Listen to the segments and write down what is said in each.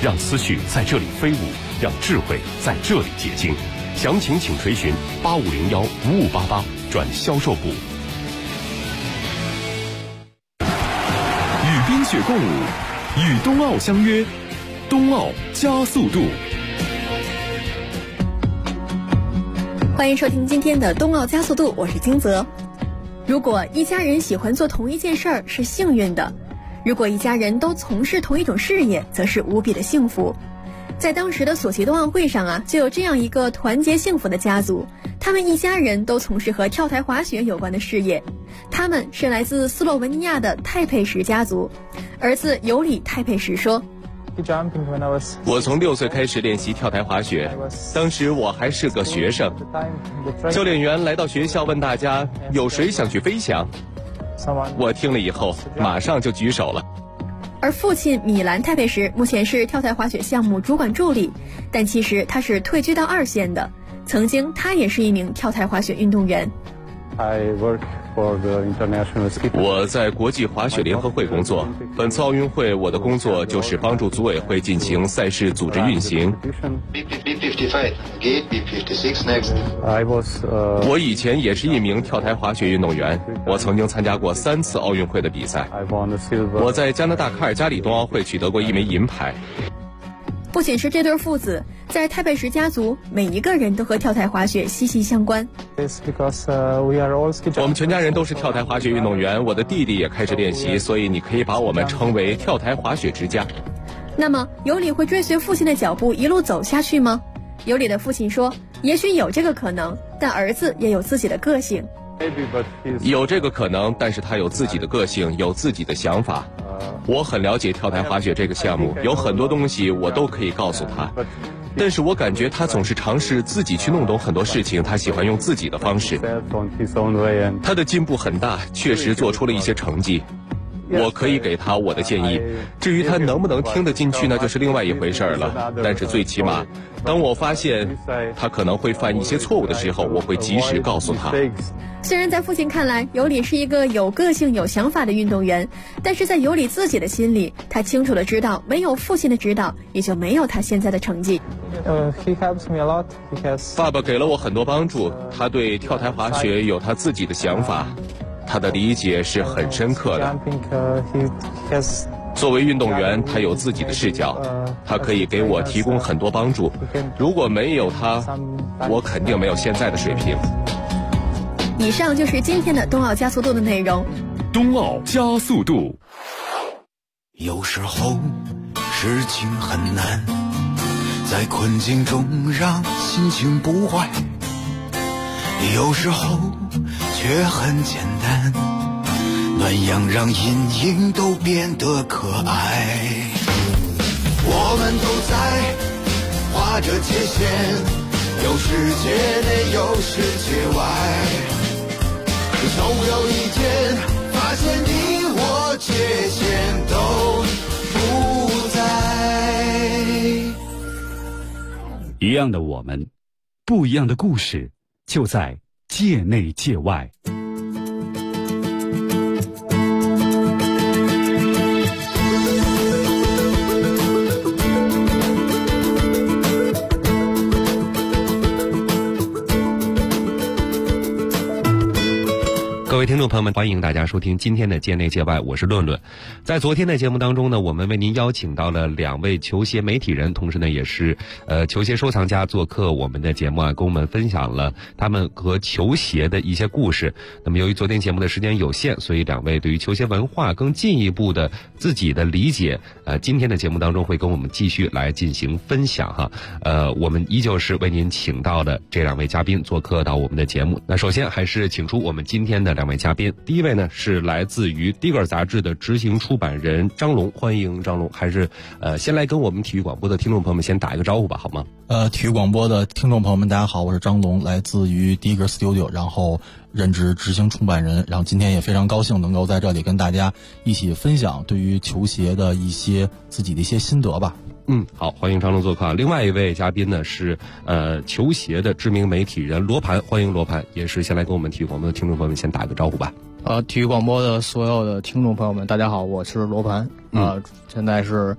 让思绪在这里飞舞，让智慧在这里结晶。详情请垂询8501-5588转销售部。 与冰雪共舞，与冬奥相约，冬奥加速度。 欢迎收听今天的冬奥加速度，我是金泽。如果一家人喜欢做同一件事儿是幸运的，如果一家人都从事同一种事业，则是无比的幸福。在当时的索契冬奥会上就有这样一个团结幸福的家族，他们一家人都从事和跳台滑雪有关的事业。他们是来自斯洛文尼亚的泰佩什家族。儿子尤里泰佩什说， 我从6岁开始练习跳台滑雪，当时我还是个学生。教练员来到学校问大家有谁想去飞翔，我听了以后马上就举手了。 而父亲米兰泰佩什目前是跳台滑雪项目主管助理，但其实他是退居到2线的，曾经他也是一名跳台滑雪运动员。 我在国际滑雪联合会工作，本次奥运会我的工作就是帮助组委会进行赛事组织运行。我以前也是一名跳台滑雪运动员，我曾经参加过3次奥运会的比赛。我在加拿大卡尔加里冬奥会取得过1枚银牌。 不仅是这对父子，在泰佩什家族，每一个人都和跳台滑雪息息相关。 我们全家人都是跳台滑雪运动员，我的弟弟也开始练习，所以你可以把我们称为跳台滑雪之家。 那么，尤里会追随父亲的脚步一路走下去吗？尤里的父亲说，也许有这个可能，但儿子也有自己的个性。 有这个可能，但是他有自己的个性，有自己的想法。我很了解跳台滑雪这个项目，有很多东西我都可以告诉他，但是我感觉他总是尝试自己去弄懂很多事情，他喜欢用自己的方式。他的进步很大，确实做出了一些成绩。我可以给他我的建议，至于他能不能听得进去，那就是另外一回事了。但是最起码，当我发现他可能会犯一些错误的时候，我会及时告诉他。 虽然在父亲看来，尤里是一个有个性、有想法的运动员，但是在尤里自己的心里，他清楚地知道，没有父亲的指导，也就没有他现在的成绩。 爸爸给了我很多帮助，他对跳台滑雪有他自己的想法，他的理解是很深刻的。作为运动员，他有自己的视角，他可以给我提供很多帮助。如果没有他，我肯定没有现在的水平。 以上就是今天的冬奥加速度的内容。 冬奥加速度。 有时候事情很难，在困境中让心情不坏，有时候却很简单，暖阳让阴影都变得可爱。我们都在画着界限，有世界内有世界外，总有一天发现你我界限都不在。 一样的我们，不一样的故事，就在界内界外。 各位听众朋友们，欢迎大家收听今天的界内界外，我是论论。在昨天的节目当中呢，我们为您邀请到了2位球鞋媒体人，同时呢也是球鞋收藏家做客我们的节目跟我们分享了他们和球鞋的一些故事。那么由于昨天节目的时间有限，所以2位对于球鞋文化更进一步的自己的理解，今天的节目当中会跟我们继续来进行分享哈。我们依旧是为您请到的这2位嘉宾做客到我们的节目。那首先还是请出我们今天的2位嘉宾，第一位呢是来自于《Digger》杂志的执行出版人张龙，欢迎张龙。还是先来跟我们体育广播的听众朋友们先打一个招呼吧，好吗？ 体育广播的听众朋友们，大家好，我是张龙，来自于 Digger Studio， 然后任职执行出版人，然后今天也非常高兴能够在这里跟大家一起分享对于球鞋的一些自己的一些心得吧。 好，欢迎张龙做客。另外一位嘉宾呢是球鞋的知名媒体人罗盘，欢迎罗盘，也是先来跟我们体育广播的听众朋友们先打个招呼吧。 体育广播的所有的听众朋友们，大家好，我是罗盘。现在是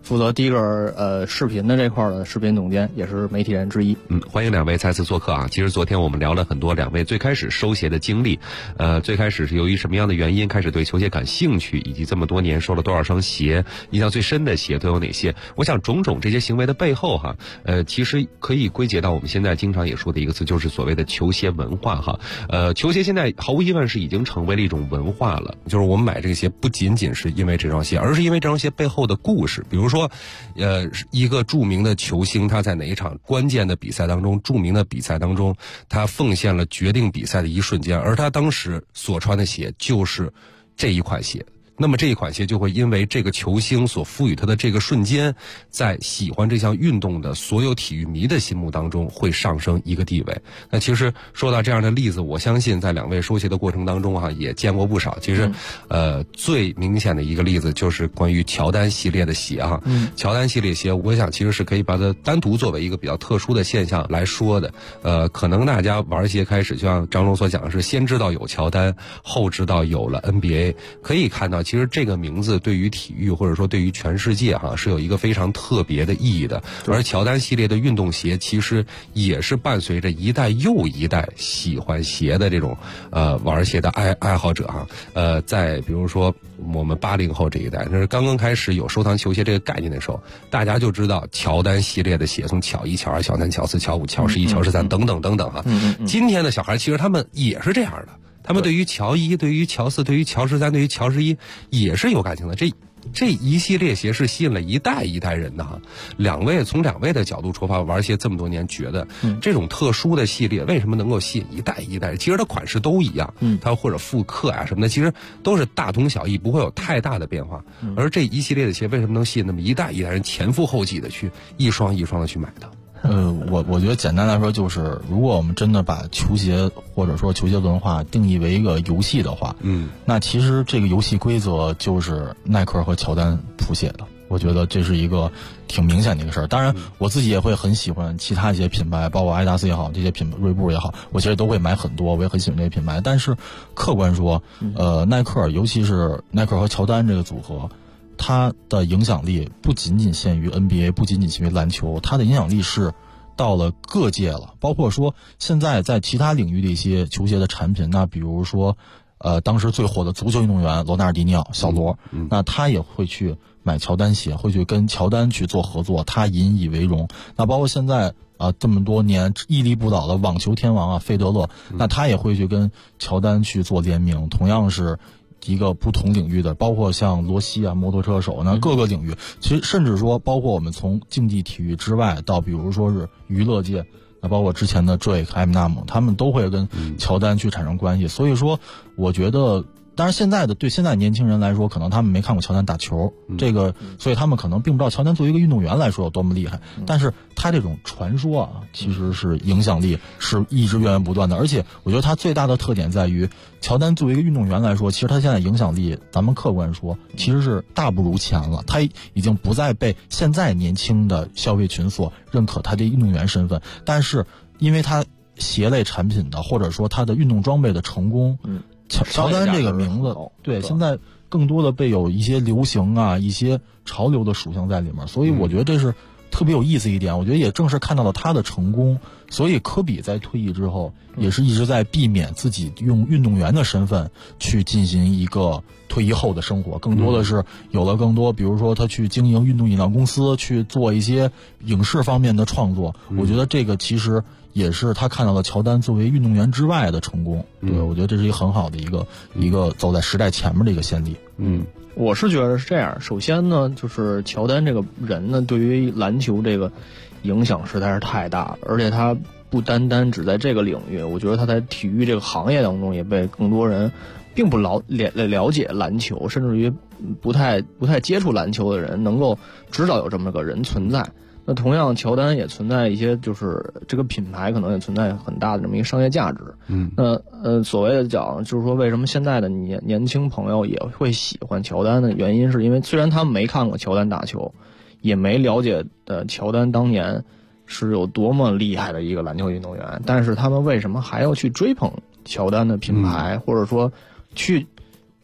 负责第一个视频的这块的视频总监，也是媒体人之一。 欢迎两位再次做客啊！其实昨天我们聊了很多两位最开始收鞋的经历，最开始是由于什么样的原因开始对球鞋感兴趣，以及这么多年收了多少双鞋，印象最深的鞋都有哪些？我想种种这些行为的背后哈，其实可以归结到我们现在经常也说的一个词，就是所谓的球鞋文化哈。球鞋现在毫无疑问是已经成为了一种文化了，就是我们买这个鞋不仅仅是因为这双鞋，而是因为这双鞋背后的故事。比如说，一个著名的球星，他在哪一场关键的比赛当中，著名的比赛当中，他奉献了决定比赛的一瞬间，而他当时所穿的鞋就是这一款鞋。那么这一款鞋就会因为这个球星所赋予他的这个瞬间，在喜欢这项运动的所有体育迷的心目当中会上升一个地位。那其实说到这样的例子，我相信在两位收鞋的过程当中也见过不少。其实最明显的一个例子就是关于乔丹系列的鞋乔丹系列鞋我想其实是可以把它单独作为一个比较特殊的现象来说的。可能大家玩鞋开始就像张龙所讲的是先知道有乔丹，后知道有了 NBA， 可以看到其实这个名字对于体育或者说对于全世界是有一个非常特别的意义的。而乔丹系列的运动鞋其实也是伴随着一代又一代喜欢鞋的这种玩鞋的爱好者在比如说我们80后这一代，那是刚刚开始有收藏球鞋这个概念的时候，大家就知道乔丹系列的鞋，从乔1、乔2、乔3、乔4、乔5、乔11、乔13等等等等今天的小孩其实他们也是这样的。他们对于乔1、对于乔4、对于乔13、对于乔11也是有感情的。这一系列鞋是吸引了一代一代人的从两位的角度出发，玩鞋这么多年，觉得这种特殊的系列为什么能够吸引一代一代人？其实它款式都一样，它或者复刻什么的，其实都是大同小异，不会有太大的变化。而这一系列的鞋为什么能吸引那么一代一代人前赴后继的去一双一双的去买的？ 我觉得简单来说就是，如果我们真的把球鞋或者说球鞋文化定义为一个游戏的话，那其实这个游戏规则就是耐克和乔丹谱写的。我觉得这是一个挺明显的一个事儿。当然，我自己也会很喜欢其他一些品牌，包括阿迪达斯也好，这些品牌锐步也好，我其实都会买很多，我也很喜欢这些品牌。但是客观说，耐克，尤其是耐克和乔丹这个组合，它的影响力不仅仅限于 NBA， 不仅仅限于篮球，它的影响力是到了各界了。包括说现在在其他领域的一些球鞋的产品，那比如说当时最火的足球运动员罗纳尔迪尼奥小罗，那他也会去买乔丹鞋，会去跟乔丹去做合作，他引以为荣。那包括现在这么多年屹立不倒的网球天王费德勒，那他也会去跟乔丹去做联名，同样是一个不同领域的，包括像罗西摩托车手，那各个领域，其实甚至说包括我们从竞技体育之外到比如说是娱乐界，那包括之前的 Drake、艾米纳姆，他们都会跟乔丹去产生关系。所以说我觉得当然对现在年轻人来说，可能他们没看过乔丹打球，这个所以他们可能并不知道乔丹作为一个运动员来说有多么厉害，但是他这种传说其实是影响力是一直源源不断的。而且我觉得他最大的特点在于，乔丹作为一个运动员来说，其实他现在影响力咱们客观说其实是大不如前了，他已经不再被现在年轻的消费群所认可他的运动员身份，但是因为他鞋类产品的或者说他的运动装备的成功，乔丹这个名字对现在更多的被有一些流行一些潮流的属性在里面，所以我觉得这是特别有意思一点。我觉得也正是看到了他的成功，所以科比在退役之后也是一直在避免自己用运动员的身份去进行一个退役后的生活，更多的是有了更多比如说他去经营运动饮料公司，去做一些影视方面的创作。我觉得这个其实也是他看到了乔丹作为运动员之外的成功。对，我觉得这是一个很好的一个走在时代前面的一个先例。 我是觉得是这样。首先呢，就是乔丹这个人呢，对于篮球这个影响实在是太大了，而且他不单单只在这个领域，我觉得他在体育这个行业当中也被更多人并不了解篮球，甚至于不太接触篮球的人能够知道有这么个人存在。那同样，乔丹也存在一些，就是这个品牌可能也存在很大的这么一个商业价值。那所谓的讲，就是说为什么现在的年轻朋友也会喜欢乔丹的原因，是因为虽然他们没看过乔丹打球，也没了解乔丹当年是有多么厉害的一个篮球运动员，但是他们为什么还要去追捧乔丹的品牌，或者说去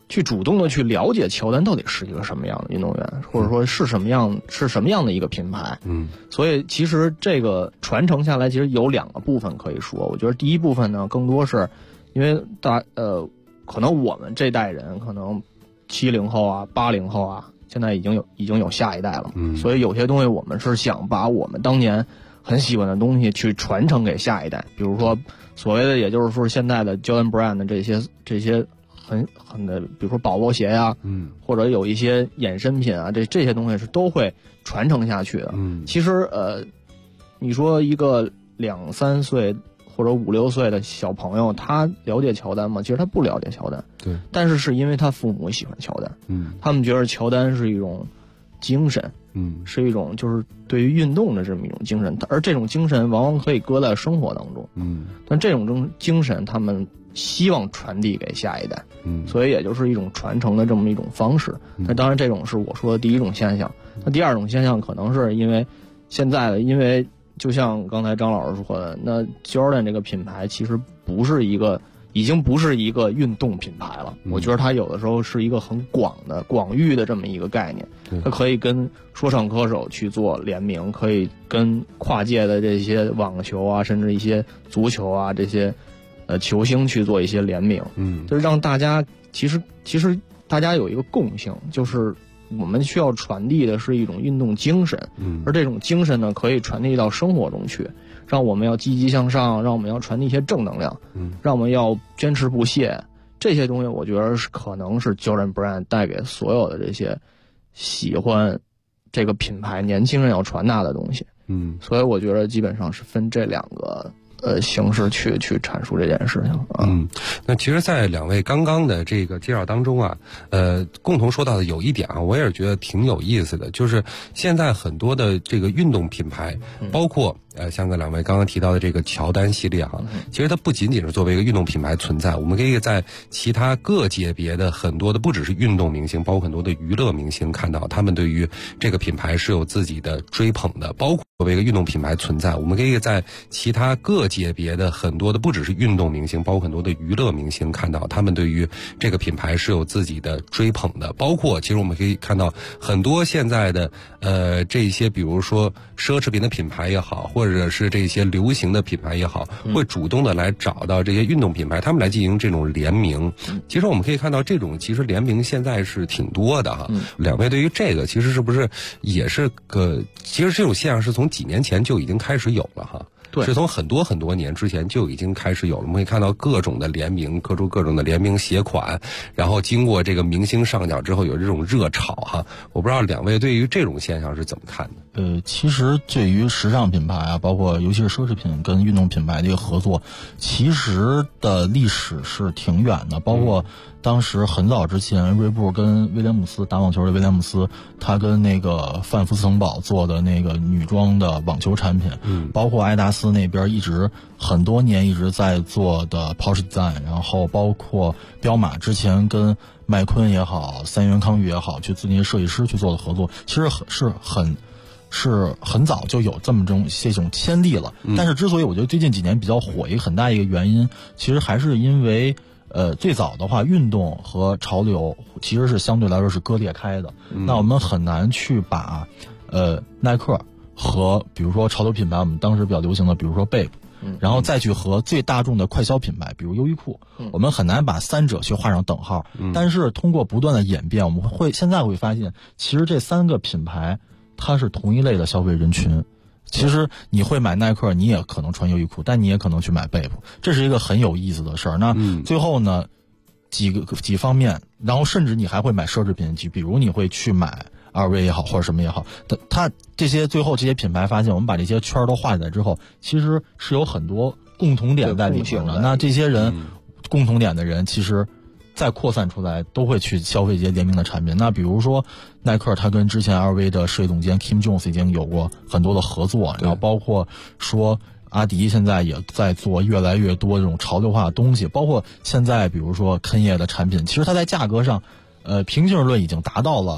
去主动的去了解乔丹到底是一个什么样的运动员，或者说是什么样的一个品牌。所以其实这个传承下来，其实有2个部分可以说。我觉得第一部分呢，更多是因为可能我们这代人，可能70后啊、80后啊，现在已经有下一代了。所以有些东西我们是想把我们当年很喜欢的东西去传承给下一代，比如说所谓的，也就是说现在的 Jordan Brand 的这些很的，比如说保罗鞋呀，或者有一些衍生品啊，这些东西是都会传承下去的。其实你说一个2、3岁或者5、6岁的小朋友，他了解乔丹吗？其实他不了解乔丹。 对。 但是因为他父母喜欢乔丹，他们觉得乔丹是一种精神，是一种就是对于运动的这么一种精神，而这种精神往往可以搁在生活当中。但这种精神他们希望传递给下一代，所以也就是一种传承的这么一种方式。那当然这种是我说的第一种现象。那第二种现象可能是因为现在的，因为就像刚才张老师说的，那 Jordan 这个品牌其实已经不是一个运动品牌了。我觉得它有的时候是一个很广域的这么一个概念，它可以跟说唱歌手去做联名，可以跟跨界的这些网球啊，甚至一些足球啊这些球星去做一些联名，就是让大家其实大家有一个共性，就是我们需要传递的是一种运动精神，而这种精神呢，可以传递到生活中去，让我们要积极向上，让我们要传递一些正能量，让我们要坚持不懈。这些东西我觉得可能是 Jordan Brand 带给所有的这些喜欢这个品牌年轻人要传达的东西。所以我觉得基本上是分这2个形式去阐述这件事情啊。 那其实在2位刚刚的这个介绍当中啊，共同说到的有一点啊，我也是觉得挺有意思的，就是现在很多的这个运动品牌，包括像跟2位刚刚提到的这个乔丹系列哈，其实它不仅仅是作为一个运动品牌存在，我们可以在其他各界别的很多的，不只是运动明星，包括很多的娱乐明星，看到他们对于这个品牌是有自己的追捧的，包括作为一个运动品牌存在，我们可以在其他各界别的很多的，不只是运动明星，包括很多的娱乐明星，看到他们对于这个品牌是有自己的追捧的，包括其实我们可以看到很多现在的这些比如说奢侈品的品牌也好，或者是这些流行的品牌也好，会主动的来找到这些运动品牌，他们来进行这种联名。其实我们可以看到这种其实联名现在是挺多的哈。2位对于这个其实是不是也是其实这种现象是从几年前就已经开始有了哈。 对， 是从很多年之前就已经开始有了。我们可以看到各种的联名，各种的联名鞋款，然后经过这个明星上脚之后有这种热炒哈。我不知道2位对于这种现象是怎么看的？ 其实对于时尚品牌啊，包括尤其是奢侈品跟运动品牌的一个合作，其实的历史是挺远的。包括当时很早之前，锐步跟威廉姆斯打网球的威廉姆斯，他跟那个范福斯腾堡做的那个女装的网球产品，包括爱达斯那边很多年一直在做的 Porsche Design， 然后包括彪马之前跟麦昆也好，三元康裕也好，去自己设计师去做的合作，其实是很早就有这种先例了。但是之所以我觉得最近几年比较火，一个很大一个原因，其实还是因为最早的话，运动和潮流其实是相对来说是割裂开的。那我们很难去把耐克和比如说潮流品牌，我们当时比较流行的比如说 Bape，然后再去和最大众的快消品牌比如优衣库，我们很难把3者去画上等号。但是通过不断的演变，我们现在会发现，其实这3个品牌它是同一类的消费人群。其实你会买耐克，你也可能穿优衣库，但你也可能去买贝普，这是一个很有意思的事儿。那最后呢，几方面，然后甚至你还会买奢侈品，比如你会去买LV也好，或者什么也好，它这些最后这些品牌发现，我们把这些圈都画起来之后，其实是有很多共同点在里面的。那这些人共同点的人，其实再扩散出来都会去消费一些联名的产品。那比如说耐克，他跟之前 LV 的设计总监 Kim Jones 已经有过很多的合作，然后包括说阿迪现在也在做越来越多这种潮流化的东西，包括现在比如说肯业的产品，其实它在价格上平均论已经达到了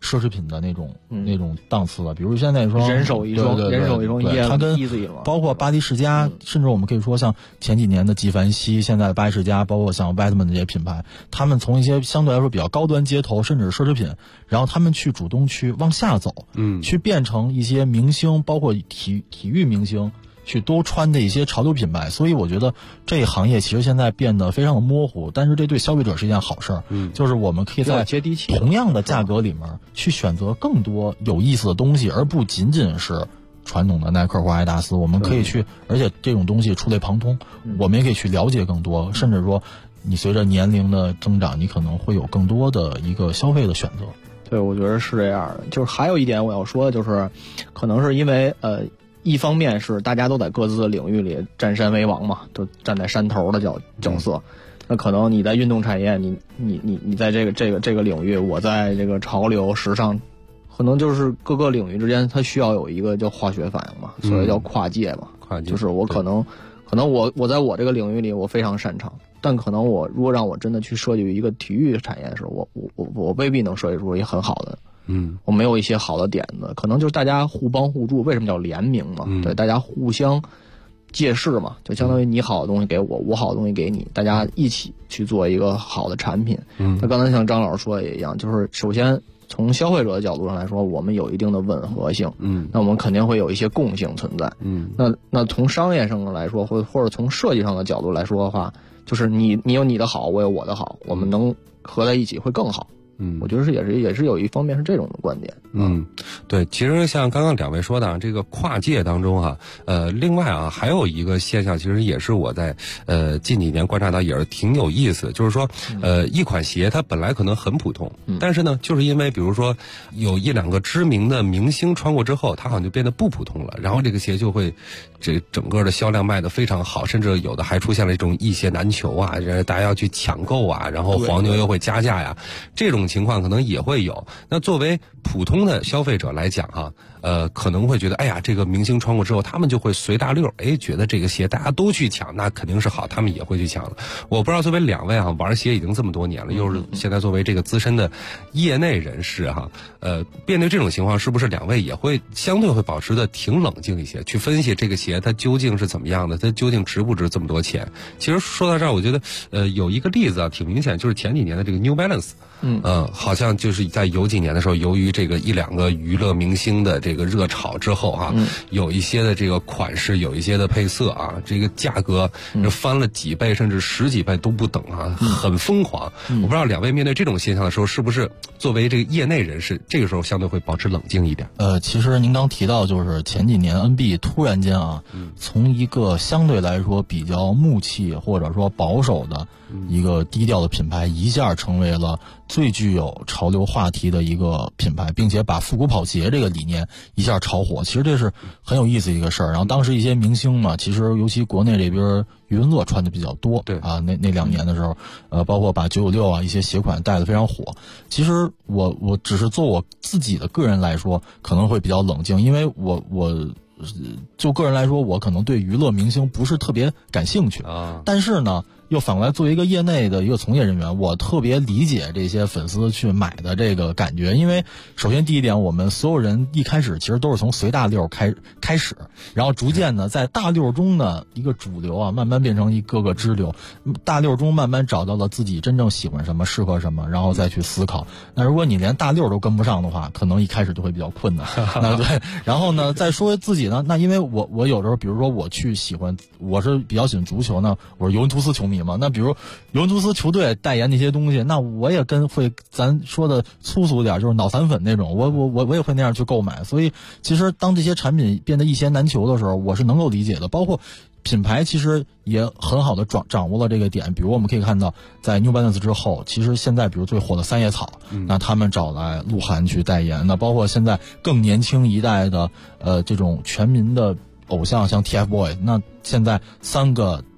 奢侈品的那种档次了。比如现在说人手一双，人手一双椰子， 它跟 easy 了， 包括巴黎世家，甚至我们可以说像前几年的纪梵希，现在的巴黎世家，包括像 Batman 这些品牌，他们从一些相对来说比较高端街头，甚至是奢侈品，然后他们去主动去往下走，去变成一些明星，包括体育明星去多穿的一些潮流品牌。所以我觉得这一行业其实现在变得非常的模糊，但是这对消费者是一件好事儿，就是我们可以在同样的价格里面去选择更多有意思的东西，而不仅仅是传统的耐克或阿迪达斯。我们可以去，而且这种东西触类旁通，我们也可以去了解更多，甚至说你随着年龄的增长，你可能会有更多的一个消费的选择。 对，我觉得是这样的。就是还有一点我要说的就是，可能是因为一方面是大家都在各自的领域里占山为王嘛，都站在山头的角色。那可能你在运动产业，你在这个领域，我在这个潮流时尚，可能就是各个领域之间它需要有一个叫化学反应嘛，所以叫跨界嘛。跨界就是我可能我在我这个领域里我非常擅长，但可能我如果让我真的去设计一个体育产业的时候，我未必能设计出一个很好的。我没有一些好的点子，可能就是大家互帮互助。为什么叫联名嘛？对，大家互相借势嘛，就相当于你好的东西给我，我好的东西给你，大家一起去做一个好的产品。那刚才像张老师说的也一样，就是首先从消费者的角度上来说，我们有一定的吻合性，那我们肯定会有一些共性存在。那从商业上来说，或者从设计上的角度来说的话，就是你有你的好，我有我的好，我们能合在一起会更好。我觉得也是有一方面是这种的观点。 对，其实像刚刚两位说的啊，这个跨界当中啊，另外啊还有一个现象，其实也是我在近几年观察到也是挺有意思的，就是说一款鞋它本来可能很普通，但是呢，就是因为比如说有一两个知名的明星穿过之后，它好像就变得不普通了，然后这个鞋就会这整个的销量卖得非常好，甚至有的还出现了这种一鞋难求啊，大家要去抢购啊，然后黄牛又会加价呀，这种情况可能也会有。那作为普通的消费者来讲哈，可能会觉得，哎呀，这个明星穿过之后，他们就会随大溜，觉得这个鞋大家都去抢，那肯定是好，他们也会去抢了。我不知道作为两位啊，玩鞋已经这么多年了，又是现在作为这个资深的业内人士哈，面对这种情况，是不是两位也会相对会保持的挺冷静一些，去分析这个鞋它究竟是怎么样的，它究竟值不值这么多钱？其实说到这儿，我觉得有一个例子啊，挺明显，就是前几年的这个 New Balance。好像就是在有几年的时候，由于这个一两个娱乐明星的这个热炒之后啊，有一些的这个款式，有一些的配色啊，这个价格翻了几倍甚至十几倍都不等啊，很疯狂。我不知道两位面对这种现象的时候，是不是作为这个业内人士，这个时候相对会保持冷静一点？ 其实您刚提到，就是前几年 NB 突然间啊，从一个相对来说比较木气或者说保守的一个低调的品牌，一下成为了最具有潮流话题的一个品牌，并且把复古跑鞋这个理念一下炒火，其实这是很有意思一个事儿。然后当时一些明星嘛，其实尤其国内这边余文乐穿的比较多，对啊，那2年的时候，包括把996啊一些鞋款带得非常火。其实我只是做我自己的个人来说，可能会比较冷静，因为我就个人来说，我可能对娱乐明星不是特别感兴趣啊，但是呢。又反过来作为一个业内的一个从业人员，我特别理解这些粉丝去买的这个感觉。因为首先第一点，我们所有人一开始其实都是从随大溜开始，然后逐渐的在大溜中的一个主流啊，慢慢变成一个个支流，大溜中慢慢找到了自己真正喜欢什么，适合什么，然后再去思考。那如果你连大溜都跟不上的话，可能一开始就会比较困难。那对，然后呢，再说自己呢，那因为我有时候，比如说我是比较喜欢足球呢，我是尤文图斯球迷嘛，那比如尤文图斯球队代言那些东西，那我也咱说的粗俗点，就是脑残粉那种，我也会那样去购买。所以其实当这些产品变得一鞋难求的时候，我是能够理解的。包括品牌其实也很好的掌握了这个点，比如我们可以看到，在 New Balance 之后，其实现在比如最火的三叶草，那他们找来鹿晗去代言，那包括现在更年轻一代的这种全民的偶像，像 TFBOYS， 那现在3个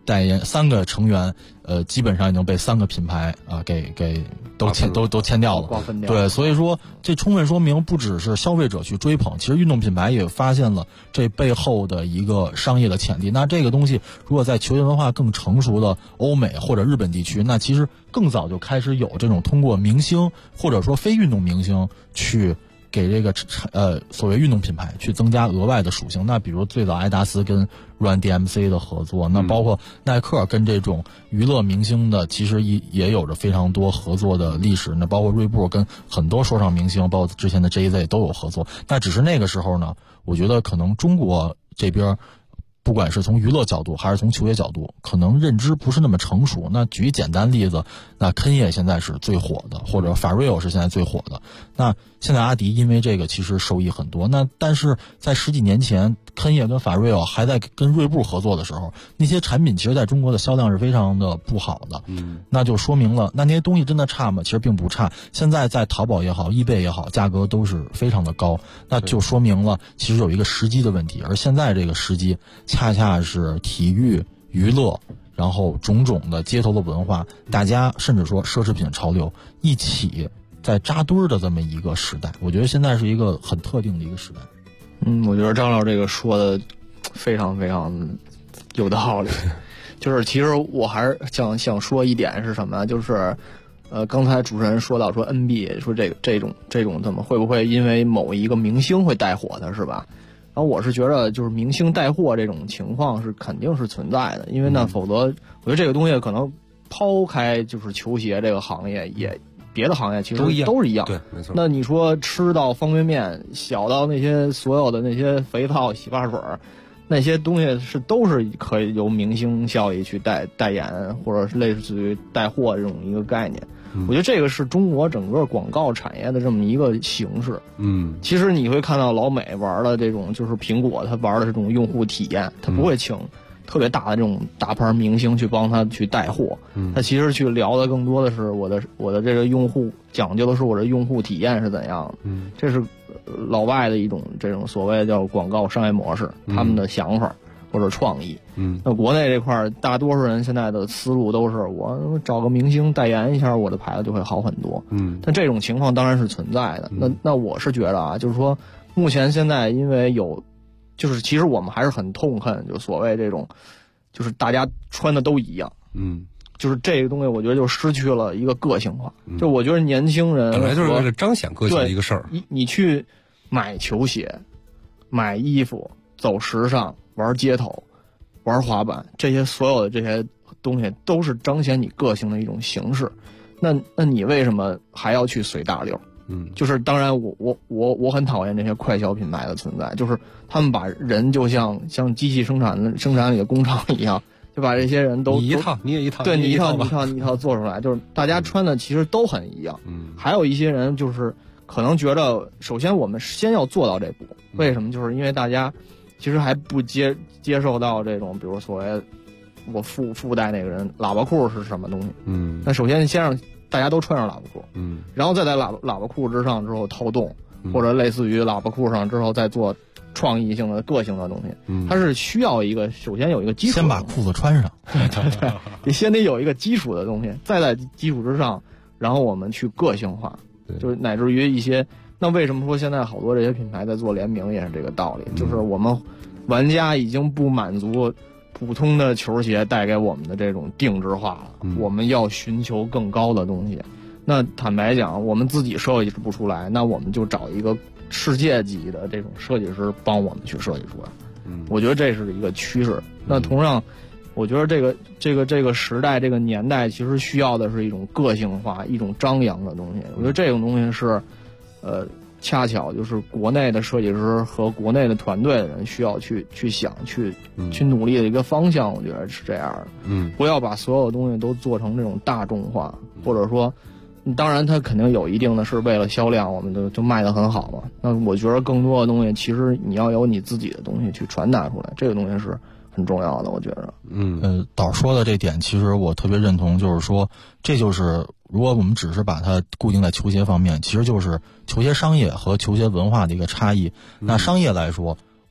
代言3个成员，基本上已经被3个品牌啊给都签掉了， 瓜分掉。 对，所以说这充分说明，不只是消费者去追捧，其实运动品牌也发现了这背后的一个商业的潜力。那这个东西，如果在球鞋文化更成熟的欧美或者日本地区，那其实更早就开始有这种通过明星或者说非运动明星去给这个所谓运动品牌去增加额外的属性。那比如最早艾达斯跟 Run DMC 的合作，那包括耐克跟这种娱乐明星的其实也有着非常多合作的历史。那包括锐步跟很多说唱明星，包括之前的 JZ 都有合作。那只是那个时候呢，我觉得可能中国这边不管是从娱乐角度还是从球鞋角度，可能认知不是那么成熟。那举简单例子，那肯业现在是最火的，或者法瑞欧是现在最火的。那现在阿迪因为这个其实受益很多。那但是在10几年前，肯业跟法瑞欧还在跟锐步合作的时候，那些产品其实在中国的销量是非常的不好的。那就说明了，那些东西真的差吗？其实并不差。现在在淘宝也好，eBay也好，价格都是非常的高。那就说明了其实有一个时机的问题。而现在这个时机恰恰是体育娱乐然后种种的街头的文化，大家甚至说奢侈品潮流一起在扎堆儿的这么一个时代。我觉得现在是一个很特定的一个时代。 我觉得张老师这个说的非常非常有道理。就是其实我还是想说一点是什么，就是刚才主持人说到说 NBA 说这种怎么会不会因为某一个明星会带火的，是吧？然后我是觉得就是明星带货这种情况是肯定是存在的，因为呢否则我觉得这个东西可能抛开就是球鞋这个行业，也别的行业其实都是一样。 对，没错。 那你说吃到方便面，小到那些所有的那些肥皂、洗发水，那些东西都是可以由明星效益去代言，或者是类似于带货这种一个概念。我觉得这个是中国整个广告产业的这么一个形式。其实你会看到老美玩的这种，就是苹果它玩的这种用户体验，它不会请特别大的这种大牌明星去帮他去带货。他其实去聊的更多的是我的这个用户，讲究的是我的用户体验是怎样的。这是老外的一种这种所谓叫广告商业模式，他们的想法或者创意。那国内这块大多数人现在的思路都是我找个明星代言一下，我的牌子就会好很多。但这种情况当然是存在的。那我是觉得啊，就是说目前现在因为就是其实我们还是很痛恨就所谓这种就是大家穿的都一样。就是这个东西我觉得就失去了一个个性化。就我觉得年轻人本来就是为了彰显个性的一个事儿。 你去买球鞋、买衣服、走时尚、玩街头、玩滑板，这些所有的这些东西都是彰显你个性的一种形式。那你为什么还要去随大流？就是当然我很讨厌这些快消品牌的存在，就是他们把人就像机器生产里的工厂一样，就把这些人都你一套你也一套， 对，你一套做出来，就是大家穿的其实都很一样。还有一些人就是可能觉得，首先我们先要做到这步，为什么？就是因为大家其实还不接受到这种，比如所谓我附带那个人喇叭裤是什么东西。那首先先让大家都穿上喇叭裤，然后再在喇叭裤之上之后透洞，或者类似于喇叭裤上之后再做创意性的个性的东西。它是需要一个首先有一个基础， 先把裤子穿上， 对，你先得有一个基础的东西，再在基础之上，然后我们去个性化，就是乃至于一些。那为什么说现在好多这些品牌在做联名也是这个道理，就是我们玩家已经不满足普通的球鞋带给我们的这种定制化了，我们要寻求更高的东西。那坦白讲，我们自己设计不出来，那我们就找一个世界级的这种设计师帮我们去设计出来。我觉得这是一个趋势。那同样，我觉得这个时代这个年代其实需要的是一种个性化、一种张扬的东西。我觉得这种东西是，恰巧就是国内的设计师和国内的团队的人需要去想去努力的一个方向。我觉得是这样的。不要把所有东西都做成这种大众化，或者说，当然它肯定有一定的是为了销量，我们就卖得很好嘛。那我觉得更多的东西，其实你要有你自己的东西去传达出来，这个东西是很重要的，我觉得。 导说的这点，其实我特别认同，就是说，这就是如果我们只是把它固定在球鞋方面，其实就是球鞋商业和球鞋文化的一个差异。那商业来说，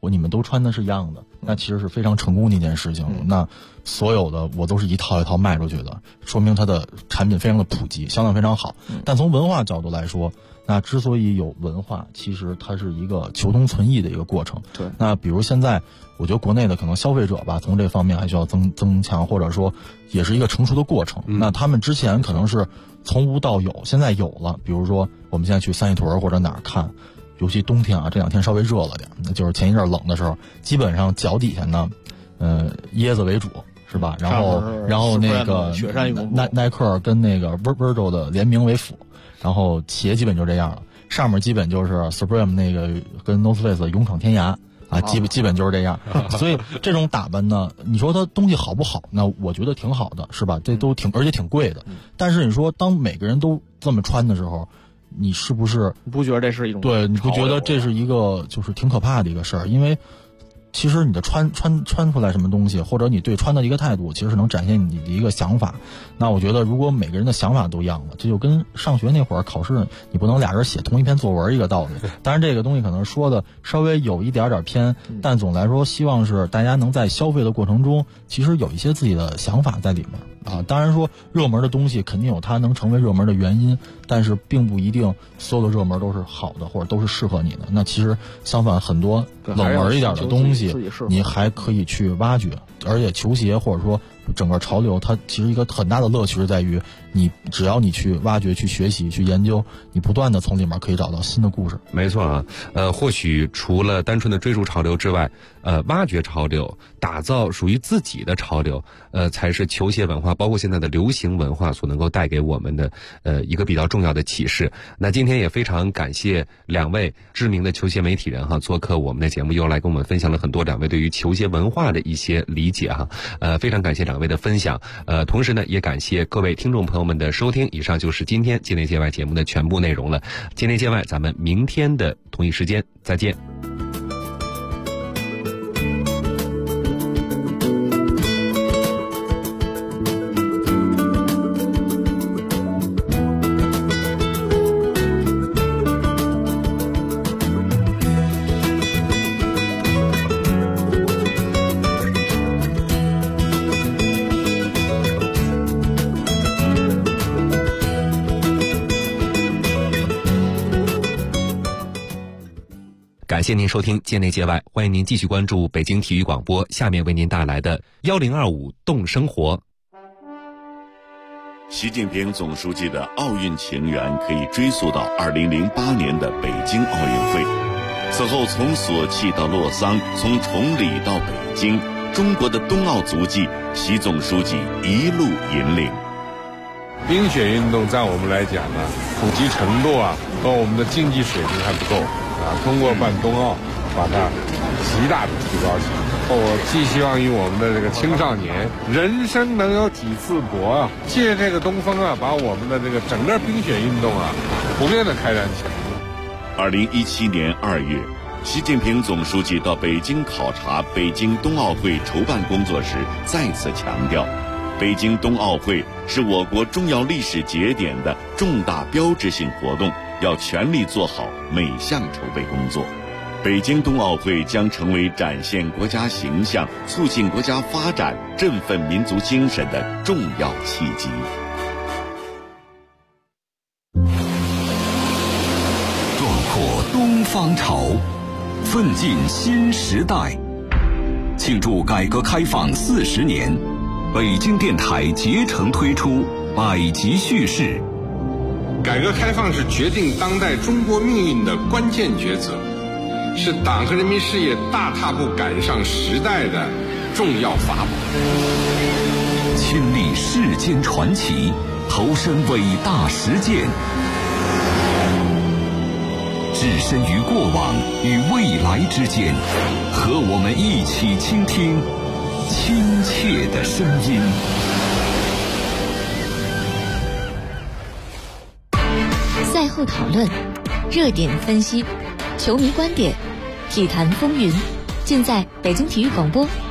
你们都穿的是一样的，那其实是非常成功的一件事情。那所有的我都是一套一套卖出去的，说明它的产品非常的普及，销量非常好。但从文化角度来说，那之所以有文化，其实它是一个求同存异的一个过程。 对， 那比如现在我觉得国内的可能消费者吧，从这方面还需要增强，或者说也是一个成熟的过程。那他们之前可能是从无到有，现在有了。比如说我们现在去三里屯或者哪儿看，尤其冬天啊，这2天稍微热了点，那就是前一阵冷的时候，基本上脚底下呢，椰子为主，是吧？然后那个雪山羽绒服， 耐克跟那个 Virgil 的联名为辅，然后企业基本就这样了。上面基本就是 Supreme 那个跟 North Face 勇闯天涯啊，基本就是这样。所以这种打扮呢，你说它东西好不好？那我觉得挺好的，是吧？这都而且挺贵的。但是你说当每个人都这么穿的时候，你是不是不觉得这是一种对？你不觉得这是一个就是挺可怕的一个事儿？因为其实你的穿出来什么东西，或者你对穿的一个态度，其实是能展现你的一个想法。那我觉得如果每个人的想法都一样了，这就跟上学那会儿考试，你不能俩人写同一篇作文一个道理。当然这个东西可能说的稍微有一点偏，但总来说希望是大家能在消费的过程中，其实有一些自己的想法在里面。当然说热门的东西肯定有它能成为热门的原因，但是并不一定所有的热门都是好的或者都是适合你的。那其实相反，很多冷门一点的东西你还可以去挖掘。而且球鞋或者说整个潮流，它其实一个很大的乐趣是在于你只要你去挖掘、去学习、去研究，你不断的从里面可以找到新的故事。 没错啊，或许除了单纯的追逐潮流之外，挖掘潮流，打造属于自己的潮流，才是球鞋文化包括现在的流行文化所能够带给我们的一个比较重要的启示。那今天也非常感谢2位知名的球鞋媒体人做客我们的节目，又来跟我们分享了很多2位对于球鞋文化的一些理解非常感谢2位的分享。同时呢，也感谢各位听众朋友们的收听。以上就是今天界内界外节目的全部内容了。界内界外，咱们明天的同一时间再见。感谢您收听界内界外，欢迎您继续关注北京体育广播，下面为您带来的1025动生活。 习近平总书记的奥运情缘可以追溯到2008年的北京奥运会。此后从索契到洛桑，从崇礼到北京，中国的冬奥足迹，习总书记一路引领。 冰雪运动在我们来讲呢，普及程度和我们的竞技水平还不够通过办冬奥把它极大的提高起来。我寄希望于我们的这个青少年，人生能有几次搏借这个东风把我们的这个整个冰雪运动普遍的开展起来。 2017年2月，习近平总书记到北京考察北京冬奥会筹办工作时，再次强调，北京冬奥会是我国重要历史节点的重大标志性活动，要全力做好每项筹备工作。北京冬奥会将成为展现国家形象、促进国家发展、振奋民族精神的重要契机。 壮阔东方潮，奋进新时代。庆祝改革开放40年，北京电台竭诚推出百集叙事。 改革开放是决定当代中国命运的关键抉择，是党和人民事业大踏步赶上时代的重要法宝。 亲历世间传奇，投身伟大实践，置身于过往与未来之间，和我们一起倾听亲切的声音。 赛后讨论，热点分析，球迷观点，体坛风云，尽在北京体育广播